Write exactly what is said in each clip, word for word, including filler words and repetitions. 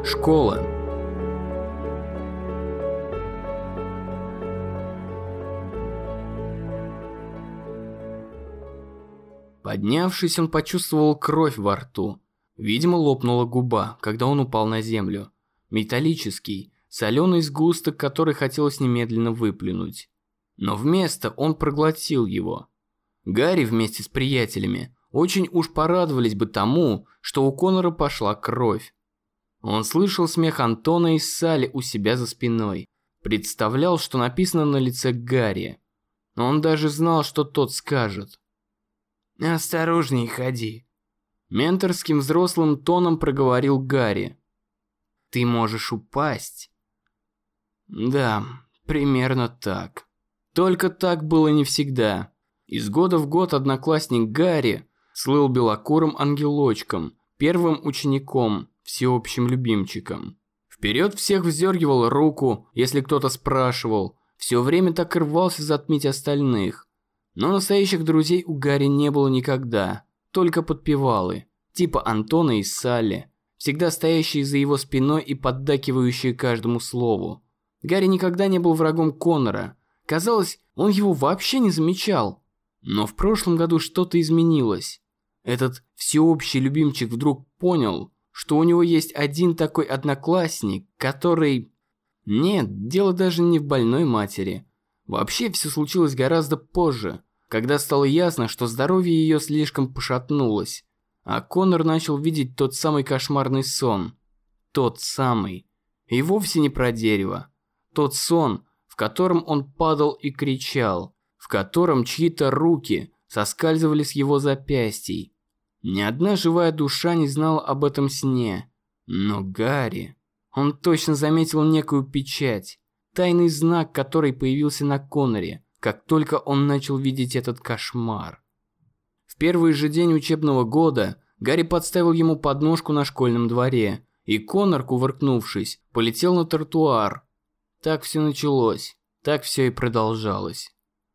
Школа. Поднявшись, он почувствовал кровь во рту. Видимо, лопнула губа, когда он упал на землю. Металлический, соленый сгусток, который хотелось немедленно выплюнуть. Но вместо он проглотил его. Гарри вместе с приятелями очень уж порадовались бы тому, что у Коннора пошла кровь. Он слышал смех Антона и Салли у себя за спиной. Представлял, что написано на лице Гарри. Он даже знал, что тот скажет. «Осторожней ходи», – менторским взрослым тоном проговорил Гарри. «Ты можешь упасть». Да, примерно так. Только так было не всегда. Из года в год одноклассник Гарри слыл белокурым ангелочком, первым учеником, всеобщим любимчиком. Вперед всех вздергивал руку, если кто-то спрашивал, все время так и рвался затмить остальных. Но настоящих друзей у Гарри не было никогда, только подпевалы, типа Антона и Салли, всегда стоящие за его спиной и поддакивающие каждому слову. Гарри никогда не был врагом Коннора, казалось, он его вообще не замечал. Но в прошлом году что-то изменилось. Этот всеобщий любимчик вдруг понял, что у него есть один такой одноклассник, который... Нет, дело даже не в больной матери. Вообще все случилось гораздо позже, когда стало ясно, что здоровье ее слишком пошатнулось, а Коннор начал видеть тот самый кошмарный сон. Тот самый. И вовсе не про дерево. Тот сон, в котором он падал и кричал, в котором чьи-то руки соскальзывали с его запястий. Ни одна живая душа не знала об этом сне. Но Гарри... Он точно заметил некую печать. Тайный знак, который появился на Конноре, как только он начал видеть этот кошмар. В первый же день учебного года Гарри подставил ему подножку на школьном дворе, и Коннор, кувыркнувшись, полетел на тротуар. Так все началось, так все и продолжалось.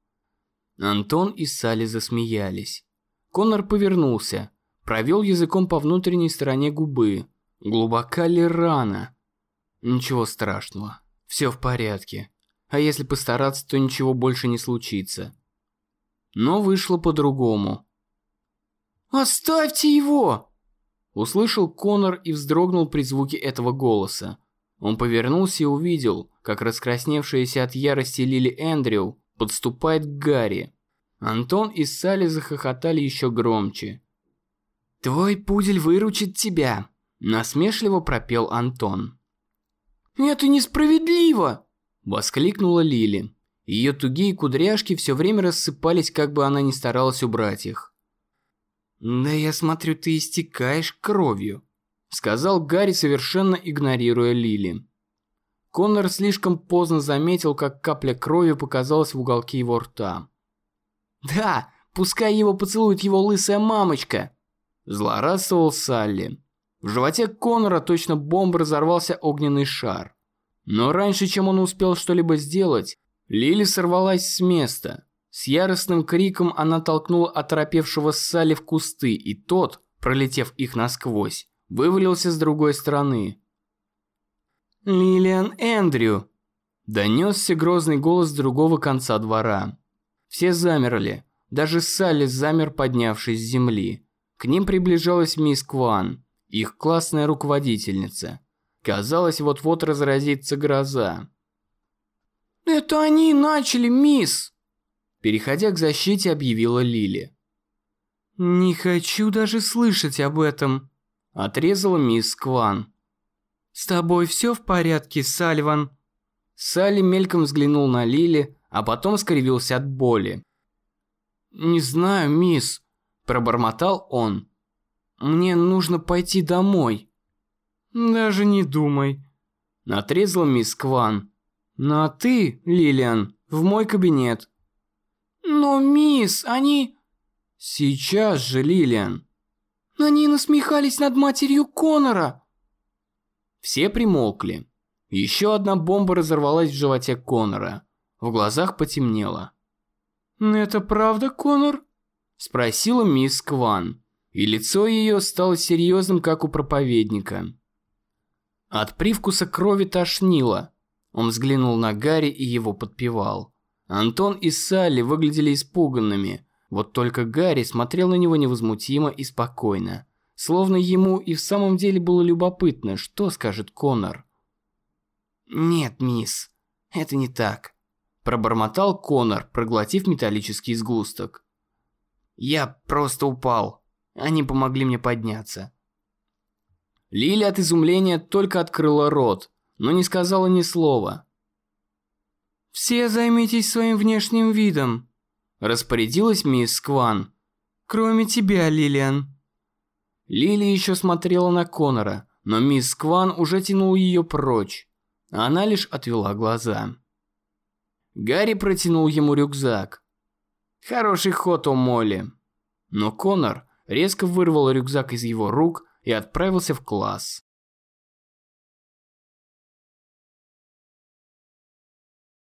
Антон и Салли засмеялись. Коннор повернулся, провел языком по внутренней стороне губы. Глубока ли рана? Ничего страшного. Все в порядке. А если постараться, то ничего больше не случится. Но вышло по-другому. «Оставьте его!» Услышал Коннор и вздрогнул при звуке этого голоса. Он повернулся и увидел, как раскрасневшаяся от ярости Лили Эндрю подступает к Гарри. Антон и Салли захохотали еще громче. «Твой пудель выручит тебя!» Насмешливо пропел Антон. «Это несправедливо!» Воскликнула Лили. Ее тугие кудряшки все время рассыпались, как бы она ни старалась убрать их. «Да я смотрю, ты истекаешь кровью», сказал Гарри, совершенно игнорируя Лили. Коннор слишком поздно заметил, как капля крови показалась в уголке его рта. «Да, пускай его поцелует его лысая мамочка!» Злорадствовал Салли. В животе Коннора точно бомба разорвался огненный шар. Но раньше, чем он успел что-либо сделать, Лили сорвалась с места. С яростным криком она толкнула оторопевшего Салли в кусты, и тот, пролетев их насквозь, вывалился с другой стороны. «Лилиан Эндрю!» Донесся грозный голос с другого конца двора. Все замерли, даже Салли замер, поднявшись с земли. К ним приближалась мисс Кван, их классная руководительница. Казалось, вот-вот разразится гроза. «Это они начали, мисс!» Переходя к защите, объявила Лили. «Не хочу даже слышать об этом», отрезала мисс Кван. «С тобой все в порядке, Сальван?» Салли мельком взглянул на Лили, а потом скривился от боли. «Не знаю, мисс», пробормотал он. «Мне нужно пойти домой». «Даже не думай», отрезала мисс Кван. «Ну а ты, Лилиан, в мой кабинет». «Но, мисс, они...» «Сейчас же, Лилиан». «Они насмехались над матерью Коннора». Все примолкли. Еще одна бомба разорвалась в животе Коннора. В глазах потемнело. «Это правда, Коннор?» Спросила мисс Кван. И лицо ее стало серьезным, как у проповедника. От привкуса крови тошнило. Он взглянул на Гарри и его подпевал. Антон и Салли выглядели испуганными. Вот только Гарри смотрел на него невозмутимо и спокойно. Словно ему и в самом деле было любопытно, что скажет Коннор. «Нет, мисс, это не так», – пробормотал Коннор, проглотив металлический сгусток. «Я просто упал. Они помогли мне подняться». Лили от изумления только открыла рот, но не сказала ни слова. «Все займитесь своим внешним видом», – распорядилась мисс Скван. «Кроме тебя, Лилиан». Лили еще смотрела на Коннора, но мисс Скван уже тянула ее прочь. Она лишь отвела глаза. Гарри протянул ему рюкзак. «Хороший ход, о Молли». Но Коннор резко вырвал рюкзак из его рук и отправился в класс.